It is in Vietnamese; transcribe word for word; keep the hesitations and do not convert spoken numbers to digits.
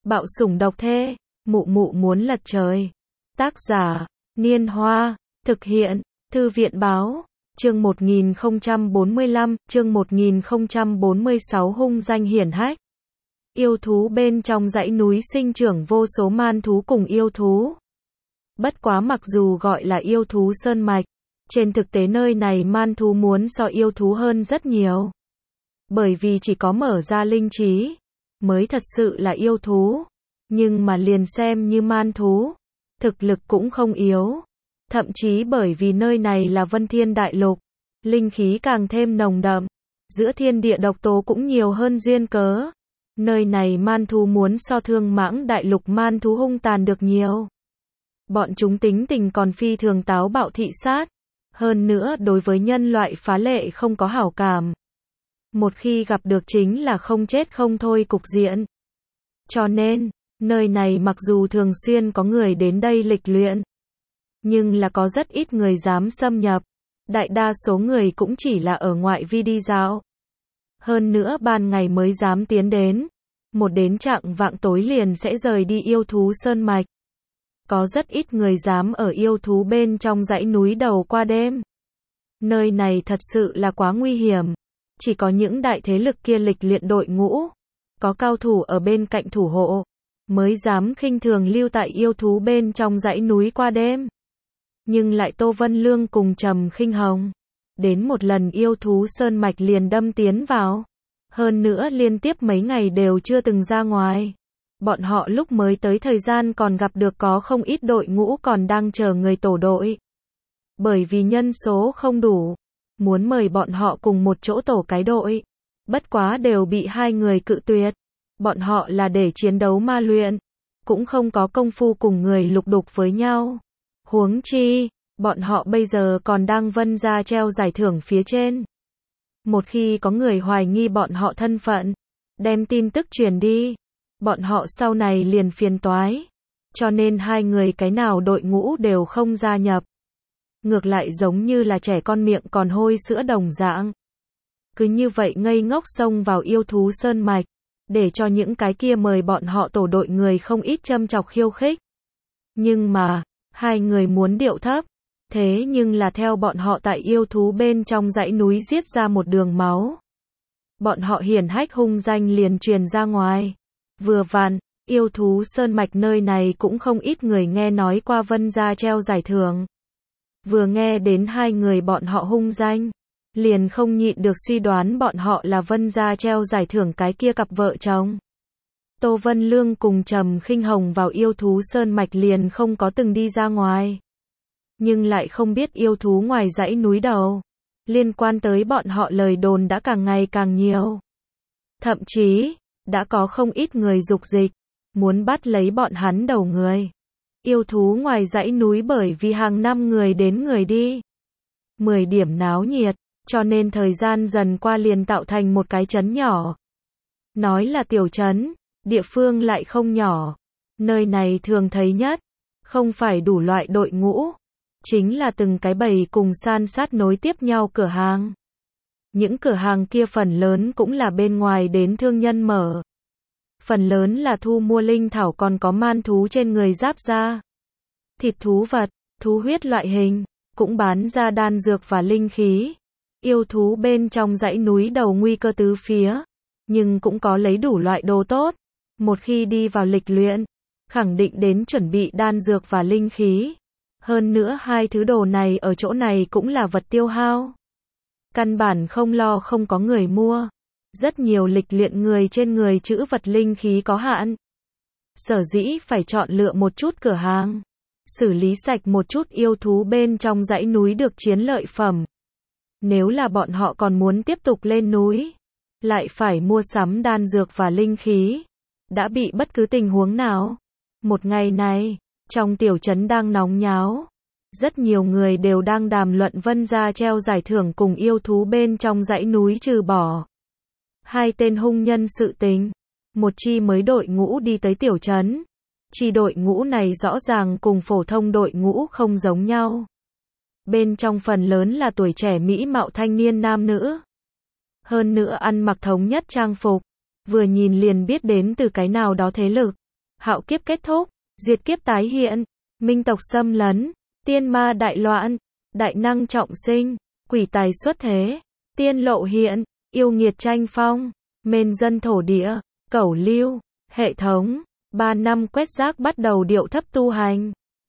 Bạo sủng độc thê, mụ mụ muốn lật trời. Tác giả, Niên Hoa, thực hiện, Thư viện Báo, chương một nghìn không trăm bốn mươi lăm, chương một nghìn không trăm bốn mươi sáu hung danh hiển hách. Yêu thú bên trong dãy núi sinh trưởng vô số man thú cùng yêu thú. Bất quá mặc dù gọi là yêu thú sơn mạch, trên thực tế nơi này man thú muốn so yêu thú hơn rất nhiều. Bởi vì chỉ có mở ra linh trí, mới thật sự là yêu thú. Nhưng mà liền xem như man thú, thực lực cũng không yếu. Thậm chí bởi vì nơi này là Vân Thiên Đại Lục, linh khí càng thêm nồng đậm, giữa thiên địa độc tố cũng nhiều hơn duyên cớ. Nơi này man thú muốn so Thương Mãng Đại Lục man thú hung tàn được nhiều. Bọn chúng tính tình còn phi thường táo bạo thị sát, hơn nữa đối với nhân loại phá lệ không có hảo cảm. Một khi gặp được chính là không chết không thôi cục diện. Cho nên, nơi này mặc dù thường xuyên có người đến đây lịch luyện, nhưng là có rất ít người dám xâm nhập. Đại đa số người cũng chỉ là ở ngoại vi đi dạo. Hơn nữa ban ngày mới dám tiến đến. Một đến chạng vạng tối liền sẽ rời đi yêu thú sơn mạch. Có rất ít người dám ở yêu thú bên trong dãy núi đầu qua đêm. Nơi này thật sự là quá nguy hiểm. Chỉ có những đại thế lực kia lịch luyện đội ngũ, có cao thủ ở bên cạnh thủ hộ, mới dám khinh thường lưu tại yêu thú bên trong dãy núi qua đêm. Nhưng lại Tô Vân Lương cùng Trầm Khinh Hồng, đến một lần yêu thú sơn mạch liền đâm tiến vào. Hơn nữa liên tiếp mấy ngày đều chưa từng ra ngoài. Bọn họ lúc mới tới thời gian còn gặp được có không ít đội ngũ còn đang chờ người tổ đội. Bởi vì nhân số không đủ, muốn mời bọn họ cùng một chỗ tổ cái đội. Bất quá đều bị hai người cự tuyệt. Bọn họ là để chiến đấu ma luyện, cũng không có công phu cùng người lục đục với nhau. Huống chi, bọn họ bây giờ còn đang vân ra treo giải thưởng phía trên. Một khi có người hoài nghi bọn họ thân phận, đem tin tức truyền đi, bọn họ sau này liền phiền toái. Cho nên hai người cái nào đội ngũ đều không gia nhập. Ngược lại giống như là trẻ con miệng còn hôi sữa đồng dạng. Cứ như vậy ngây ngốc xông vào yêu thú sơn mạch, để cho những cái kia mời bọn họ tổ đội người không ít châm chọc khiêu khích. Nhưng mà, hai người muốn điệu thấp, thế nhưng là theo bọn họ tại yêu thú bên trong dãy núi giết ra một đường máu. Bọn họ hiển hách hung danh liền truyền ra ngoài. Vừa vặn, yêu thú sơn mạch nơi này cũng không ít người nghe nói qua vân gia treo giải thưởng. Vừa nghe đến hai người bọn họ hung danh, liền không nhịn được suy đoán bọn họ là vân gia treo giải thưởng cái kia cặp vợ chồng. Tô Vân Lương cùng Trầm Khinh Hồng vào yêu thú sơn mạch liền không có từng đi ra ngoài. Nhưng lại không biết yêu thú ngoài dãy núi đầu. Liên quan tới bọn họ lời đồn đã càng ngày càng nhiều. Thậm chí, đã có không ít người dục dịch, muốn bắt lấy bọn hắn đầu người. Yêu thú ngoài dãy núi bởi vì hàng năm người đến người đi. Mười điểm náo nhiệt, cho nên thời gian dần qua liền tạo thành một cái trấn nhỏ. Nói là tiểu trấn, địa phương lại không nhỏ. Nơi này thường thấy nhất, không phải đủ loại đội ngũ, chính là từng cái bầy cùng san sát nối tiếp nhau cửa hàng. Những cửa hàng kia phần lớn cũng là bên ngoài đến thương nhân mở. Phần lớn là thu mua linh thảo còn có man thú trên người giáp ra. Thịt thú vật, thú huyết loại hình, cũng bán ra đan dược và linh khí. Yêu thú bên trong dãy núi đầu nguy cơ tứ phía, nhưng cũng có lấy đủ loại đồ tốt. Một khi đi vào lịch luyện, khẳng định đến chuẩn bị đan dược và linh khí. Hơn nữa hai thứ đồ này ở chỗ này cũng là vật tiêu hao. Căn bản không lo không có người mua. Rất nhiều lịch luyện người trên người trữ vật linh khí có hạn. Sở dĩ phải chọn lựa một chút cửa hàng, xử lý sạch một chút yêu thú bên trong dãy núi được chiến lợi phẩm. Nếu là bọn họ còn muốn tiếp tục lên núi, lại phải mua sắm đan dược và linh khí. Đã bị bất cứ tình huống nào. Một ngày này, trong tiểu trấn đang nóng nháo. Rất nhiều người đều đang đàm luận vân gia treo giải thưởng cùng yêu thú bên trong dãy núi trừ bỏ. Hai tên hung nhân sự tình. Một chi mới đội ngũ đi tới tiểu trấn. Chi đội ngũ này rõ ràng cùng phổ thông đội ngũ không giống nhau. Bên trong phần lớn là tuổi trẻ mỹ mạo thanh niên nam nữ. Hơn nữa ăn mặc thống nhất trang phục. Vừa nhìn liền biết đến từ cái nào đó thế lực. hạo kiếp kết thúc, diệt kiếp tái hiện, minh tộc xâm lấn, tiên ma đại loạn, đại năng trọng sinh, quỷ tài xuất thế, tiên lộ hiện, yêu nghiệt tranh phong, mền dân thổ địa, cẩu lưu, hệ thống, ba năm quét rác bắt đầu điệu thấp tu hành.